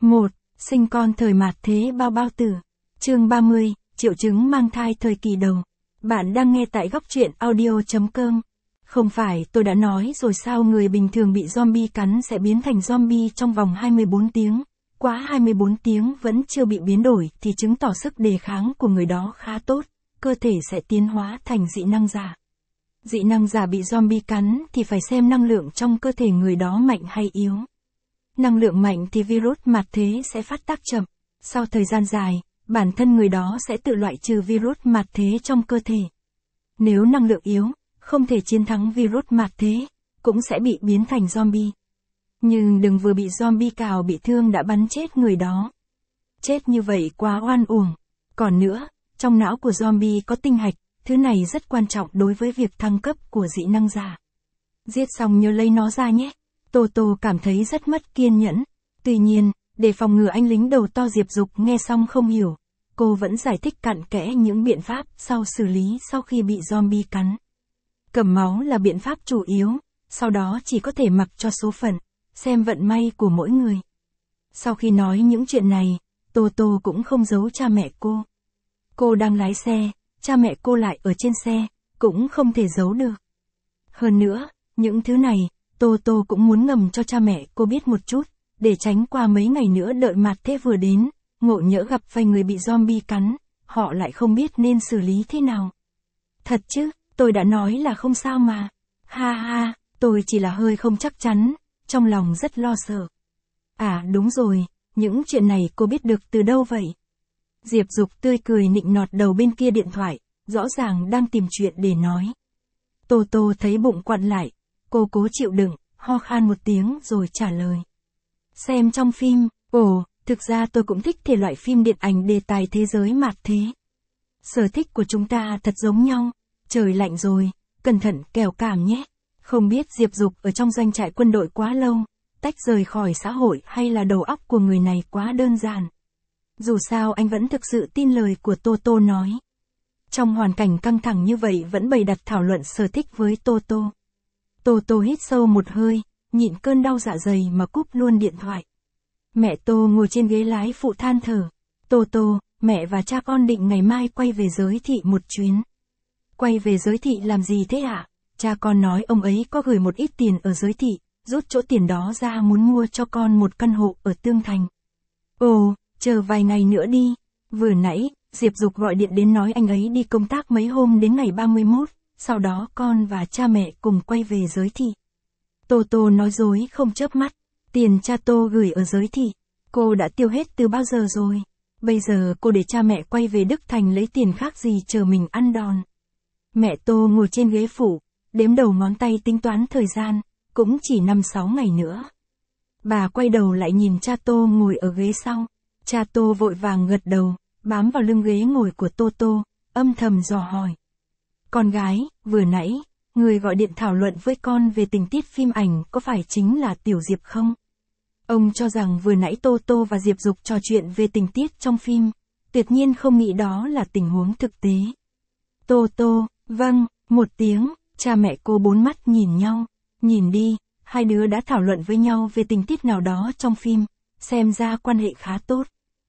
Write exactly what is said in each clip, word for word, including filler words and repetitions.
một. Sinh con thời mạt thế bao bao tử. Chương ba mươi, triệu chứng mang thai thời kỳ đầu. Bạn đang nghe tại góc truyện audio chấm com. Không phải tôi đã nói rồi sao người bình thường bị zombie cắn sẽ biến thành zombie trong vòng hai mươi bốn tiếng. Quá hai mươi bốn tiếng vẫn chưa bị biến đổi thì chứng tỏ sức đề kháng của người đó khá tốt, cơ thể sẽ tiến hóa thành dị năng giả. Dị năng giả bị zombie cắn thì phải xem năng lượng trong cơ thể người đó mạnh hay yếu. Năng lượng mạnh thì virus mạt thế sẽ phát tác chậm. Sau thời gian dài, bản thân người đó sẽ tự loại trừ virus mạt thế trong cơ thể. Nếu năng lượng yếu, không thể chiến thắng virus mạt thế, cũng sẽ bị biến thành zombie. Nhưng đừng vừa bị zombie cào bị thương đã bắn chết người đó. Chết như vậy quá oan uổng. Còn nữa, trong não của zombie có tinh hạch, thứ này rất quan trọng đối với việc thăng cấp của dị năng giả. Giết xong nhớ lấy nó ra nhé. Tô Tô cảm thấy rất mất kiên nhẫn. Tuy nhiên, để phòng ngừa anh lính đầu to Diệp Dục nghe xong không hiểu, cô vẫn giải thích cặn kẽ những biện pháp sau xử lý sau khi bị zombie cắn. Cầm máu là biện pháp chủ yếu, sau đó chỉ có thể mặc cho số phận, xem vận may của mỗi người. Sau khi nói những chuyện này, Tô Tô cũng không giấu cha mẹ cô. Cô đang lái xe, cha mẹ cô lại ở trên xe, cũng không thể giấu được. Hơn nữa, những thứ này, Tô Tô cũng muốn ngầm cho cha mẹ cô biết một chút, để tránh qua mấy ngày nữa đợi mạt thế vừa đến, ngộ nhỡ gặp vài người bị zombie cắn, họ lại không biết nên xử lý thế nào. Thật chứ, tôi đã nói là không sao mà. Ha ha, tôi chỉ là hơi không chắc chắn, trong lòng rất lo sợ. À đúng rồi, những chuyện này cô biết được từ đâu vậy? Diệp Dục tươi cười nịnh nọt đầu bên kia điện thoại, rõ ràng đang tìm chuyện để nói. Tô Tô thấy bụng quặn lại, cô cố chịu đựng, ho khan một tiếng rồi trả lời. Xem trong phim, ồ, thực ra tôi cũng thích thể loại phim điện ảnh đề tài thế giới mạt thế. Sở thích của chúng ta thật giống nhau, trời lạnh rồi, cẩn thận kẻo cảm nhé. Không biết Diệp Dục ở trong doanh trại quân đội quá lâu, tách rời khỏi xã hội hay là đầu óc của người này quá đơn giản. Dù sao anh vẫn thực sự tin lời của Tô Tô nói. Trong hoàn cảnh căng thẳng như vậy vẫn bày đặt thảo luận sở thích với Tô Tô. Tô Tô hít sâu một hơi, nhịn cơn đau dạ dày mà cúp luôn điện thoại. Mẹ Tô ngồi trên ghế lái phụ than thở. Tô Tô, mẹ và cha con định ngày mai quay về giới thị một chuyến. Quay về giới thị làm gì thế ạ? Cha con nói ông ấy có gửi một ít tiền ở giới thị, rút chỗ tiền đó ra muốn mua cho con một căn hộ ở Tương Thành. Ồ, chờ vài ngày nữa đi. Vừa nãy, Diệp Dục gọi điện đến nói anh ấy đi công tác mấy hôm đến ngày ba mươi mốt, sau đó con và cha mẹ cùng quay về giới thị. Tô Tô nói dối không chớp mắt. Tiền cha Tô gửi ở giới thị, cô đã tiêu hết từ bao giờ rồi? Bây giờ cô để cha mẹ quay về Đức Thành lấy tiền khác gì chờ mình ăn đòn. Mẹ Tô ngồi trên ghế phụ, đếm đầu ngón tay tính toán thời gian, cũng chỉ năm sáu ngày nữa. Bà quay đầu lại nhìn cha Tô ngồi ở ghế sau. Cha Tô vội vàng gật đầu, bám vào lưng ghế ngồi của Tô Tô, âm thầm dò hỏi. Con gái, vừa nãy, người gọi điện thảo luận với con về tình tiết phim ảnh có phải chính là Tiểu Diệp không? Ông cho rằng vừa nãy Tô Tô và Diệp Dục trò chuyện về tình tiết trong phim, tuyệt nhiên không nghĩ đó là tình huống thực tế. Tô Tô, vâng, một tiếng, cha mẹ cô bốn mắt nhìn nhau, nhìn đi, hai đứa đã thảo luận với nhau về tình tiết nào đó trong phim, xem ra quan hệ khá tốt.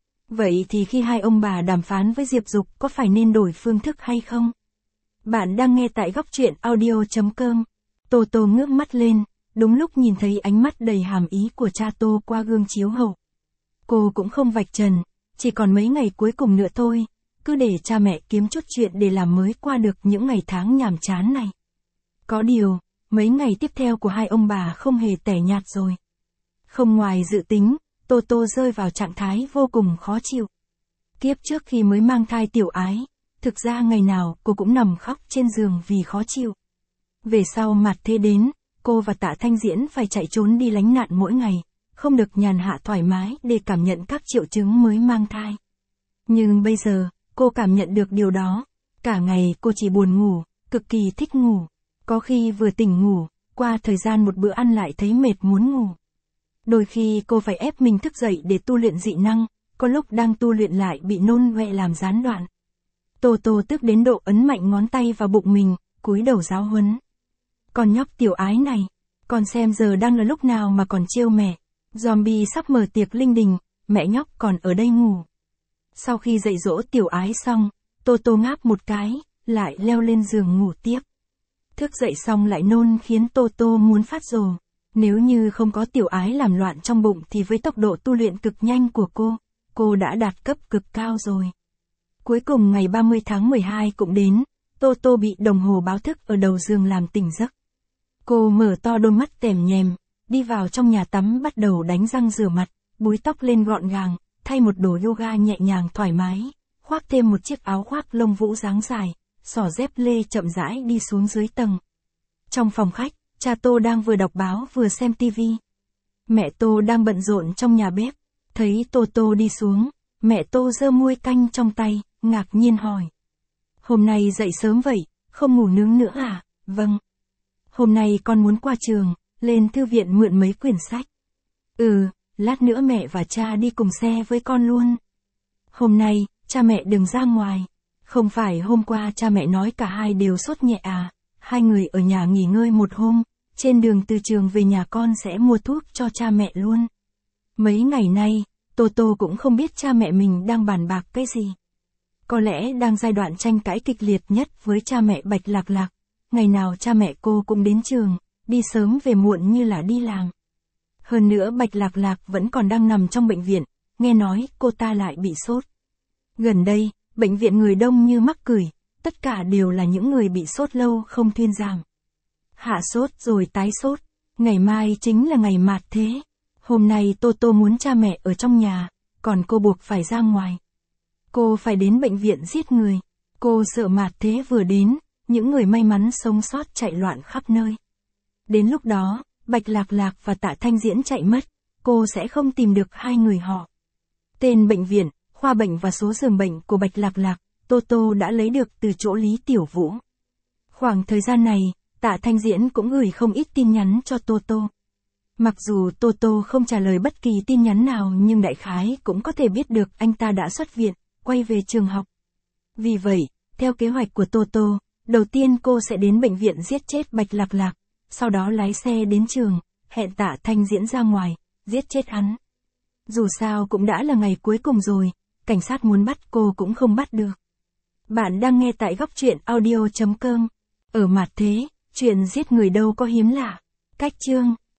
Vậy thì khi hai ông bà đàm phán với Diệp Dục có phải nên đổi phương thức hay không? Bạn đang nghe tại góc truyện audio chấm com. Tô Tô ngước mắt lên, đúng lúc nhìn thấy ánh mắt đầy hàm ý của cha Tô qua gương chiếu hậu. Cô cũng không vạch trần, chỉ còn mấy ngày cuối cùng nữa thôi, cứ để cha mẹ kiếm chút chuyện để làm mới qua được những ngày tháng nhàm chán này. Có điều, mấy ngày tiếp theo của hai ông bà không hề tẻ nhạt rồi. Không ngoài dự tính, Tô Tô rơi vào trạng thái vô cùng khó chịu. Kiếp trước khi mới mang thai Tiểu Ái, thực ra ngày nào cô cũng nằm khóc trên giường vì khó chịu. Về sau mạt thế đến, cô và Tạ Thanh Diễn phải chạy trốn đi lánh nạn mỗi ngày, không được nhàn hạ thoải mái để cảm nhận các triệu chứng mới mang thai. Nhưng bây giờ, cô cảm nhận được điều đó. Cả ngày cô chỉ buồn ngủ, cực kỳ thích ngủ. Có khi vừa tỉnh ngủ, qua thời gian một bữa ăn lại thấy mệt muốn ngủ. Đôi khi cô phải ép mình thức dậy để tu luyện dị năng, có lúc đang tu luyện lại bị nôn ọe làm gián đoạn. Tô Tô tức đến độ ấn mạnh ngón tay vào bụng mình, cúi đầu giáo huấn. Con nhóc Tiểu Ái này, con xem giờ đang là lúc nào mà còn trêu mẹ. Zombie sắp mở tiệc linh đình, mẹ nhóc còn ở đây ngủ. Sau khi dạy dỗ tiểu ái xong, Tô Tô ngáp một cái, lại leo lên giường ngủ tiếp. Thức dậy xong lại nôn khiến Tô Tô muốn phát rồ. Nếu như không có tiểu ái làm loạn trong bụng thì với tốc độ tu luyện cực nhanh của cô, cô đã đạt cấp cực cao rồi. Cuối cùng ngày ba mươi tháng mười hai cũng đến, Tô Tô bị đồng hồ báo thức ở đầu giường làm tỉnh giấc. Cô mở to đôi mắt tèm nhèm, đi vào trong nhà tắm bắt đầu đánh răng rửa mặt, búi tóc lên gọn gàng, thay một đồ yoga nhẹ nhàng thoải mái, khoác thêm một chiếc áo khoác lông vũ dáng dài, xỏ dép lê chậm rãi đi xuống dưới tầng. Trong phòng khách, cha Tô đang vừa đọc báo vừa xem tivi. Mẹ Tô đang bận rộn trong nhà bếp, thấy Tô Tô đi xuống, mẹ Tô giơ muôi canh trong tay, ngạc nhiên hỏi. Hôm nay dậy sớm vậy, không ngủ nướng nữa à? Vâng. Hôm nay con muốn qua trường, lên thư viện mượn mấy quyển sách. Ừ, lát nữa mẹ và cha đi cùng xe với con luôn. Hôm nay, cha mẹ đừng ra ngoài. Không phải hôm qua cha mẹ nói cả hai đều sốt nhẹ à? Hai người ở nhà nghỉ ngơi một hôm, trên đường từ trường về nhà con sẽ mua thuốc cho cha mẹ luôn. Mấy ngày nay, Tô Tô cũng không biết cha mẹ mình đang bàn bạc cái gì. Có lẽ đang giai đoạn tranh cãi kịch liệt nhất với cha mẹ Bạch Lạc Lạc. Ngày nào cha mẹ cô cũng đến trường, đi sớm về muộn như là đi làm. Hơn nữa Bạch Lạc Lạc vẫn còn đang nằm trong bệnh viện, nghe nói cô ta lại bị sốt. Gần đây, bệnh viện người đông như mắc cười, tất cả đều là những người bị sốt lâu không thuyên giảm. Hạ sốt rồi tái sốt, ngày mai chính là ngày mạt thế. Hôm nay Tô Tô muốn cha mẹ ở trong nhà, còn cô buộc phải ra ngoài. Cô phải đến bệnh viện giết người. Cô sợ mạt thế vừa đến, những người may mắn sống sót chạy loạn khắp nơi. Đến lúc đó, Bạch Lạc Lạc và Tạ Thanh Diễn chạy mất, cô sẽ không tìm được hai người họ. Tên bệnh viện, khoa bệnh và số giường bệnh của Bạch Lạc Lạc, Tô Tô đã lấy được từ chỗ Lý Tiểu Vũ. Khoảng thời gian này, Tạ Thanh Diễn cũng gửi không ít tin nhắn cho Tô Tô. Mặc dù Tô Tô không trả lời bất kỳ tin nhắn nào nhưng đại khái cũng có thể biết được anh ta đã xuất viện, quay về trường học. Vì vậy, theo kế hoạch của Tô Tô, đầu tiên cô sẽ đến bệnh viện giết chết Bạch Lạc Lạc, sau đó lái xe đến trường, hẹn Tạ Thanh Diễn ra ngoài, giết chết hắn. Dù sao cũng đã là ngày cuối cùng rồi, cảnh sát muốn bắt cô cũng không bắt được. Bạn đang nghe tại góc truyện audio chấm com. Ở mặt thế, chuyện giết người đâu có hiếm lạ. Cách chương